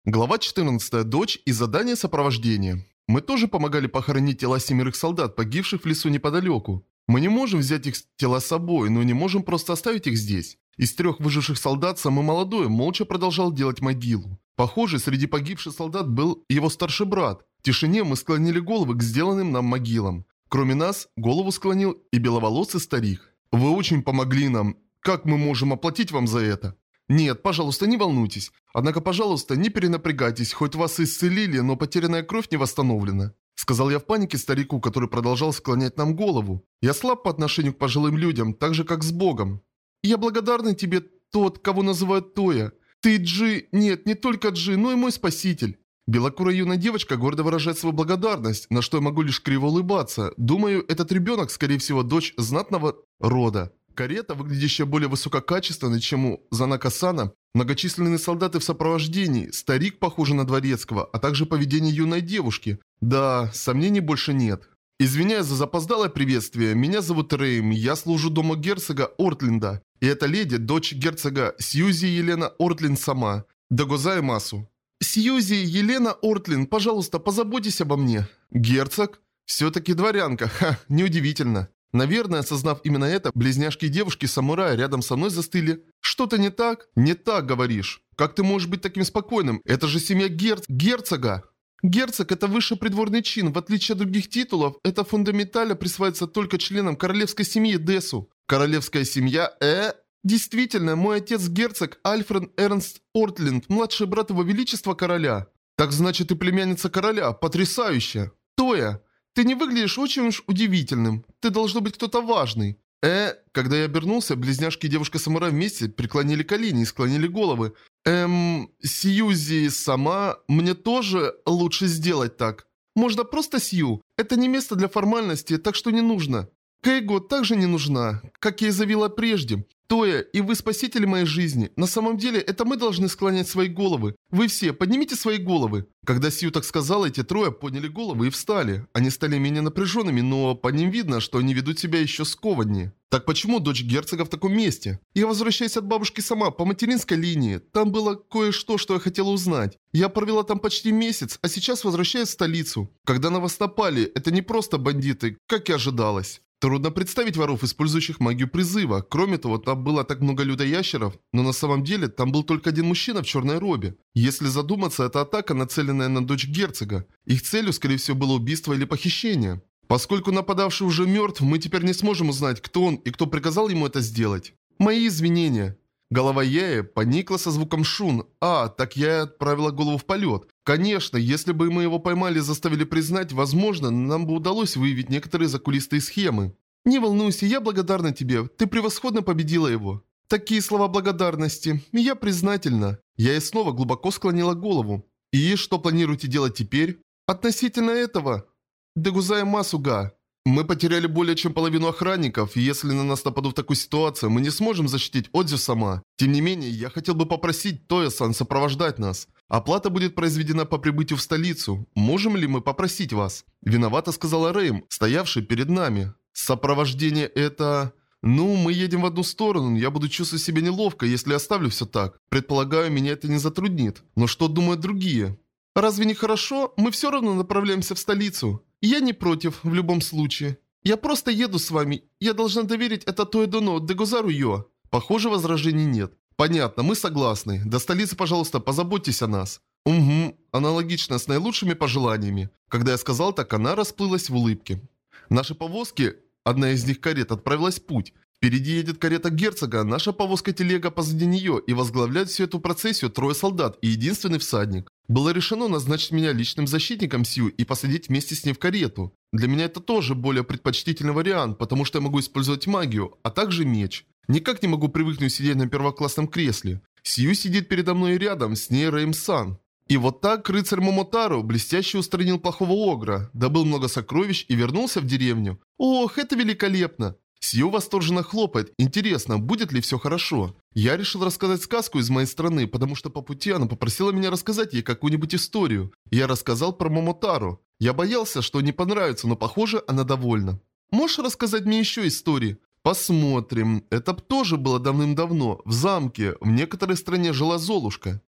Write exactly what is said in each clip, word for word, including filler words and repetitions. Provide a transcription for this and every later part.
Глава четырнадцатая. Дочь и задание сопровождения. Мы тоже помогали похоронить тела семерых солдат, погибших в лесу неподалеку. Мы не можем взять их тела с собой, но не можем просто оставить их здесь. Из трех выживших солдат самый молодой молча продолжал делать могилу. Похоже, среди погибших солдат был его старший брат. В тишине мы склонили головы к сделанным нам могилам. Кроме нас, голову склонил и беловолосый старик. «Вы очень помогли нам. Как мы можем оплатить вам за это?» «Нет, пожалуйста, не волнуйтесь. Однако, пожалуйста, не перенапрягайтесь, хоть вас и исцелили, но потерянная кровь не восстановлена», — сказал я в панике старику, который продолжал склонять нам голову. «Я слаб по отношению к пожилым людям, так же, как с Богом. Я благодарна тебе, тот, кого называют Тоя. Ты Джи... Нет, не только Джи, но и мой спаситель». Белокурая юная девочка гордо выражает свою благодарность, на что я могу лишь криво улыбаться. Думаю, этот ребенок, скорее всего, дочь знатного рода. Карета, выглядящая более высококачественной, чем у Занака-сана, многочисленные солдаты в сопровождении, старик, похожий на дворецкого, а также поведение юной девушки. Да, сомнений больше нет. Извиняюсь за запоздалое приветствие, меня зовут Рейм, я служу дому герцога Ортленда. И эта леди, дочь герцога Сьюзи Елена Ортлин сама. Дагозай Масу. Сьюзи Елена Ортлин, пожалуйста, позаботьтесь обо мне. Герцог? Все-таки дворянка, ха, неудивительно. Наверное, осознав именно это, близняшки и девушки-самурая рядом со мной застыли. «Что-то не так?» «Не так, говоришь. Как ты можешь быть таким спокойным? Это же семья герц... герцога!» «Герцог – это высший придворный чин. В отличие от других титулов, это фундаментально присваивается только членам королевской семьи Десу». «Королевская семья? Э?» «Действительно, мой отец герцог Альфред Эрнст Ортленд, младший брат его величества короля». «Так значит, ты племянница короля. Потрясающе!» «Тоя, ты не выглядишь очень уж удивительным. Ты должно быть кто-то важный». Э, когда я обернулся, близняшки и девушка-самурай вместе преклонили колени и склонили головы. Эм, Сьюзи сама, мне тоже лучше сделать так. Можно просто Сью. Это не место для формальности, так что не нужно. Кейго также не нужна, как я и заявила прежде. Тоя, и вы спасители моей жизни. На самом деле, это мы должны склонять свои головы. Вы все, поднимите свои головы. Когда Сью так сказала, эти трое подняли головы и встали. Они стали менее напряженными, но по ним видно, что они ведут себя еще скованнее. Так почему дочь герцога в таком месте? Я возвращаюсь от бабушки сама, по материнской линии. Там было кое-что, что я хотела узнать. Я провела там почти месяц, а сейчас возвращаюсь в столицу. Когда на вас напали, это не просто бандиты, как и ожидалось. Трудно представить воров, использующих магию призыва. Кроме того, там было так много людоящеров, но на самом деле там был только один мужчина в черной робе. Если задуматься, это атака, нацеленная на дочь герцога. Их целью, скорее всего, было убийство или похищение. Поскольку нападавший уже мертв, мы теперь не сможем узнать, кто он и кто приказал ему это сделать. Мои извинения. Голова Яи поникла со звуком шун. А, так я отправила голову в полет. Конечно, если бы мы его поймали и заставили признать, возможно, нам бы удалось выявить некоторые закулисные схемы. Не волнуйся, я благодарна тебе. Ты превосходно победила его. Такие слова благодарности. Я признательна. Я и снова глубоко склонила голову. И что планируете делать теперь? Относительно этого. Дегузая Масуга. Мы потеряли более чем половину охранников, и если на нас нападут в такую ситуацию, мы не сможем защитить Отзю сама. Тем не менее, я хотел бы попросить Тоя-сан сопровождать нас. Оплата будет произведена по прибытию в столицу. Можем ли мы попросить вас? Виновато сказала Рейм, стоявший перед нами. Сопровождение это... Ну, мы едем в одну сторону, я буду чувствовать себя неловко, если оставлю все так. Предполагаю, меня это не затруднит. Но что думают другие? Разве не хорошо? Мы все равно направляемся в столицу. Я не против, в любом случае. Я просто еду с вами. Я должна доверить это Тоэдоно Дегузару Йо. Похоже, возражений нет. Понятно, мы согласны. До столицы, пожалуйста, позаботьтесь о нас. Угу, аналогично с наилучшими пожеланиями. Когда я сказал так, она расплылась в улыбке. Наши повозки, одна из них карет, отправилась в путь. Впереди едет карета герцога, наша повозка-телега позади нее, и возглавляет всю эту процессию трое солдат и единственный всадник. Было решено назначить меня личным защитником Сью и посадить вместе с ней в карету. Для меня это тоже более предпочтительный вариант, потому что я могу использовать магию, а также меч. Никак не могу привыкнуть сидеть на первоклассном кресле. Сью сидит передо мной и рядом, с ней Рейм-сан. И вот так рыцарь Момотару блестяще устранил плохого огра, добыл много сокровищ и вернулся в деревню. Ох, это великолепно! Сью восторженно хлопает. Интересно, будет ли все хорошо? Я решил рассказать сказку из моей страны, потому что по пути она попросила меня рассказать ей какую-нибудь историю. Я рассказал про Момотару. Я боялся, что не понравится, но похоже, она довольна. Можешь рассказать мне еще истории? Посмотрим. Это тоже было давным-давно. В замке, в некоторой стране жила Золушка.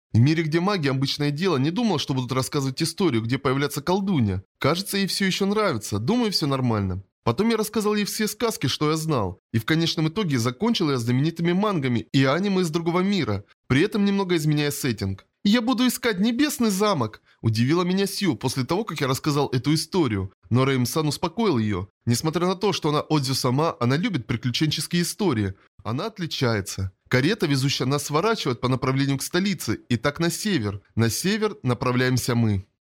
В мире, где магия обычное дело, не думал, что будут рассказывать историю, где появляется колдунья. Кажется, ей все еще нравится, думаю, все нормально. Потом я рассказал ей все сказки, что я знал. И в конечном итоге закончил я знаменитыми мангами и аниме из другого мира, при этом немного изменяя сеттинг. «Я буду искать небесный замок!» Удивила меня Сью после того, как я рассказал эту историю. Но Рейм-сан успокоил ее. Несмотря на то, что она Одзю сама, она любит приключенческие истории. Она отличается. Карета, везущая нас, сворачивает по направлению к столице, и так на север. На север направляемся мы.